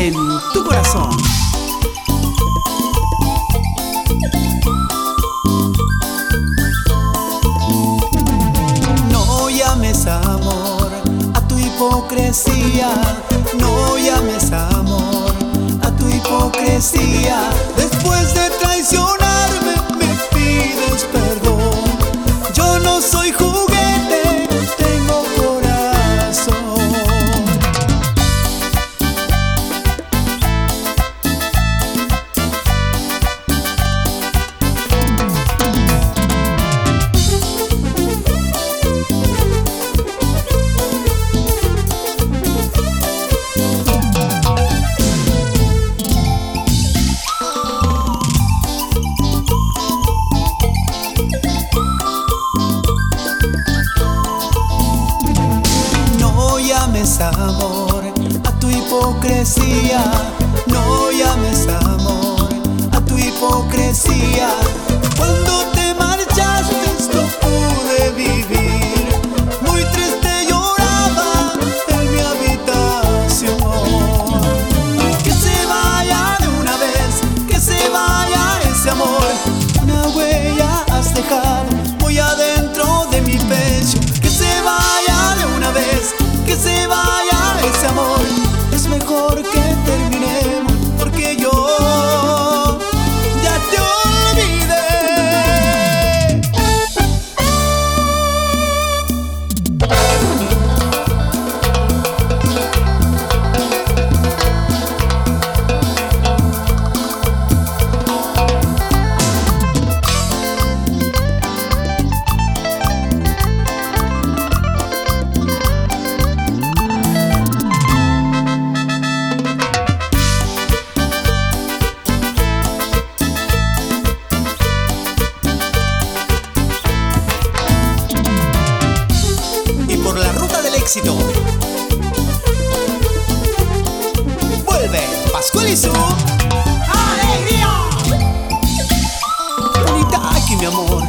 en tu corazón. No llames amor a tu hipocresía, no llames amor a tu hipocresía. Después de traicionarme me pides perdón. Yo no soy juguete, tengo corazón. No llames amor a tu hipocresía, no llames amor a tu hipocresía. Cuando te marchaste no pude vivir, muy triste lloraba en mi habitación. Que se vaya de una vez, que se vaya ese amor. Una huella has dejado muy adentro de mi pecho. Que se vaya de una vez, que se vaya ese amor. Es mejor que terminemos porque yo ya te olvidé. Éxito. Vuelve Pascual y su alegría. Bonita aquí, mi amor.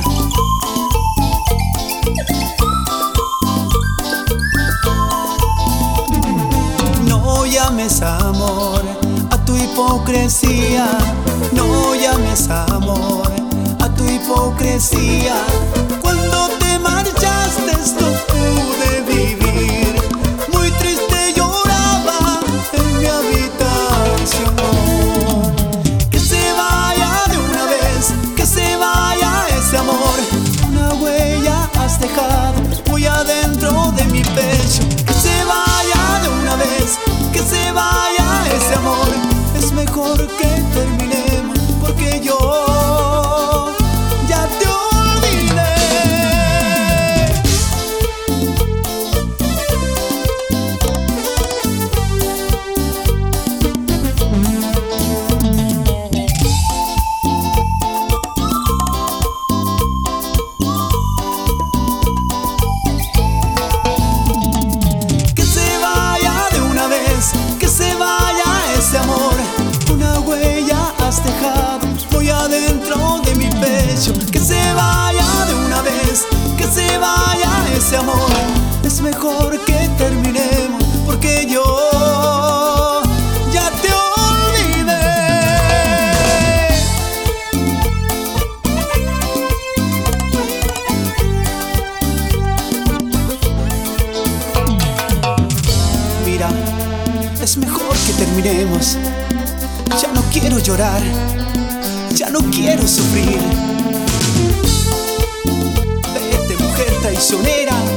No llames amor a tu hipocresía, no llames amor a tu hipocresía. Cuando te marchaste no pude vivir, muy triste lloraba en mi habitación. Que se vaya de una vez, que se vaya ese amor. Una huella has dejado muy adentro de mi pecho. Que se vaya de una vez, que se vaya ese amor. Es mejor que terminemos porque yo ya te olvidé. Que se vaya de una vez, que se vaya ese amor. Una huella has dejado muy adentro de mi pecho. Que se vaya de una vez, que se vaya ese amor. Es mejor que terminemos porque yo ya te olvidé. Mira, es mejor que terminemos. Ya no quiero llorar, ya no quiero sufrir. Vete, mujer traicionera.